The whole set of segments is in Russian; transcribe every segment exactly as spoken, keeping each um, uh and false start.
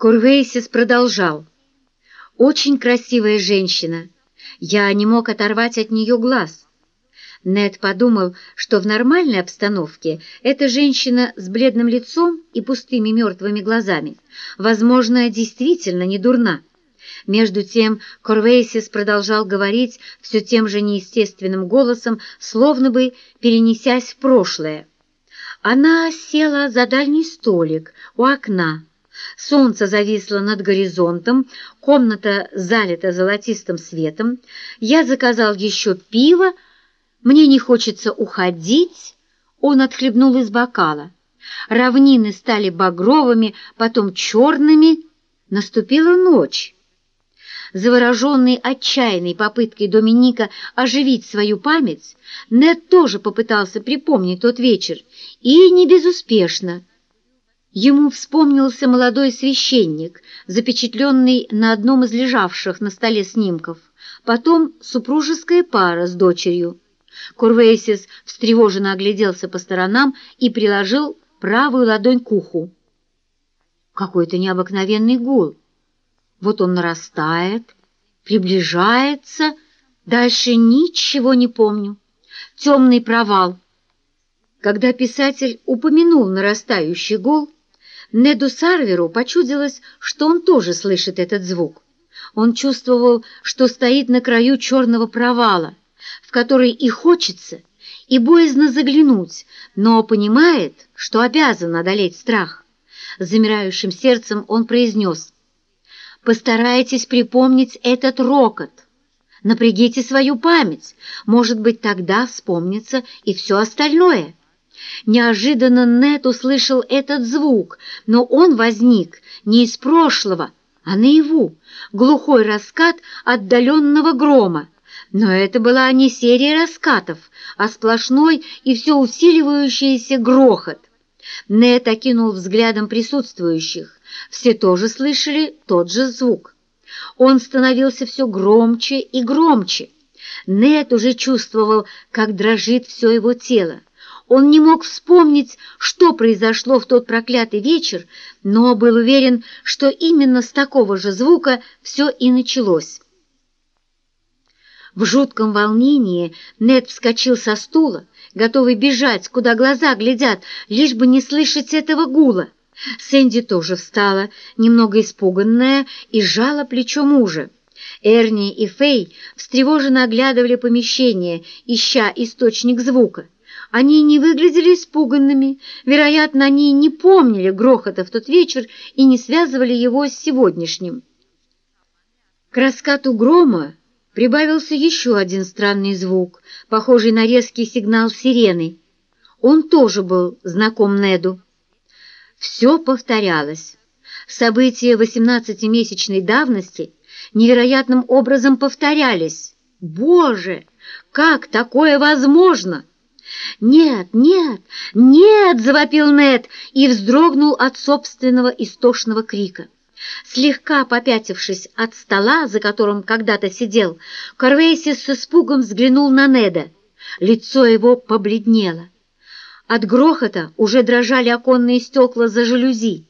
Курвейсис продолжал. «Очень красивая женщина. Я не мог оторвать от нее глаз». Нед подумал, что в нормальной обстановке эта женщина с бледным лицом и пустыми мертвыми глазами, возможно, действительно не дурна. Между тем Курвейсис продолжал говорить все тем же неестественным голосом, словно бы перенесясь в прошлое. Она села за дальний столик у окна. Солнце зависло над горизонтом, комната залита золотистым светом. Я заказал еще пиво. Мне не хочется уходить. Он отхлебнул из бокала. Равнины стали багровыми, потом черными. Наступила ночь. Завороженный отчаянной попыткой Доминика оживить свою память, Нед тоже попытался припомнить тот вечер, и не безуспешно. Ему вспомнился молодой священник, запечатленный на одном из лежавших на столе снимков, потом супружеская пара с дочерью. Курвейсис встревоженно огляделся по сторонам и приложил правую ладонь к уху. Какой-то необыкновенный гул. Вот он нарастает, приближается, дальше ничего не помню. Темный провал. Когда писатель упомянул нарастающий гул, Неду Сарверу почудилось, что он тоже слышит этот звук. Он чувствовал, что стоит на краю черного провала, в который и хочется, и боязно заглянуть, но понимает, что обязан одолеть страх. С замирающим сердцем он произнес: «Постарайтесь припомнить этот рокот. Напрягите свою память, может быть, тогда вспомнится и все остальное». Неожиданно Нед услышал этот звук, но он возник не из прошлого, а наяву, глухой раскат отдаленного грома. Но это была не серия раскатов, а сплошной и все усиливающийся грохот. Нед окинул взглядом присутствующих. Все тоже слышали тот же звук. Он становился все громче и громче. Нед уже чувствовал, как дрожит все его тело. Он не мог вспомнить, что произошло в тот проклятый вечер, но был уверен, что именно с такого же звука все и началось. В жутком волнении Нед вскочил со стула, готовый бежать, куда глаза глядят, лишь бы не слышать этого гула. Сэнди тоже встала, немного испуганная, и сжала плечо мужа. Эрни и Фэй встревоженно оглядывали помещение, ища источник звука. Они не выглядели испуганными, вероятно, они не помнили грохота в тот вечер и не связывали его с сегодняшним. К раскату грома прибавился еще один странный звук, похожий на резкий сигнал сирены. Он тоже был знаком Неду. Все повторялось. События восемнадцатимесячной давности невероятным образом повторялись. Боже, как такое возможно? «Нет, нет, нет!» — завопил Нед и вздрогнул от собственного истошного крика. Слегка попятившись от стола, за которым когда-то сидел, Курвейсис с испугом взглянул на Неда. Лицо его побледнело. От грохота уже дрожали оконные стекла за жалюзи.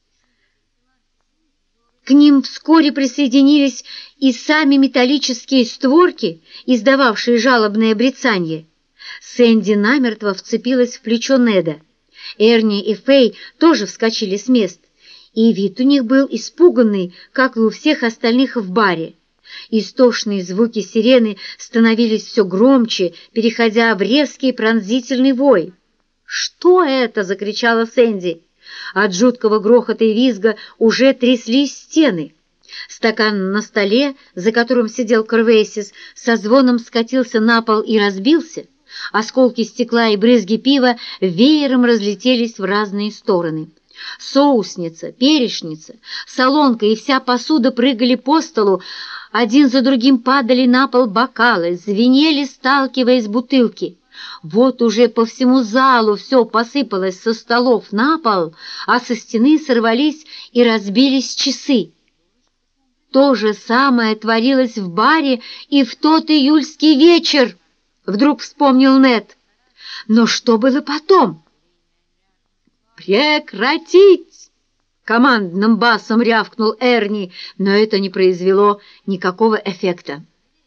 К ним вскоре присоединились и сами металлические створки, издававшие жалобное брецанье. Сэнди намертво вцепилась в плечо Неда. Эрни и Фэй тоже вскочили с мест, и вид у них был испуганный, как и у всех остальных в баре. Истошные звуки сирены становились все громче, переходя в резкий пронзительный вой. «Что это?» — закричала Сэнди. От жуткого грохота и визга уже тряслись стены. Стакан на столе, за которым сидел Курвейсис, со звоном скатился на пол и разбился. Осколки стекла и брызги пива веером разлетелись в разные стороны. Соусница, перечница, солонка и вся посуда прыгали по столу, один за другим падали на пол бокалы, звенели, сталкиваясь бутылки. Вот уже по всему залу все посыпалось со столов на пол, а со стены сорвались и разбились часы. То же самое творилось в баре и в тот июльский вечер, вдруг вспомнил Нед. Но что было потом? «Прекратить!» командным басом рявкнул Эрни, но это не произвело никакого эффекта.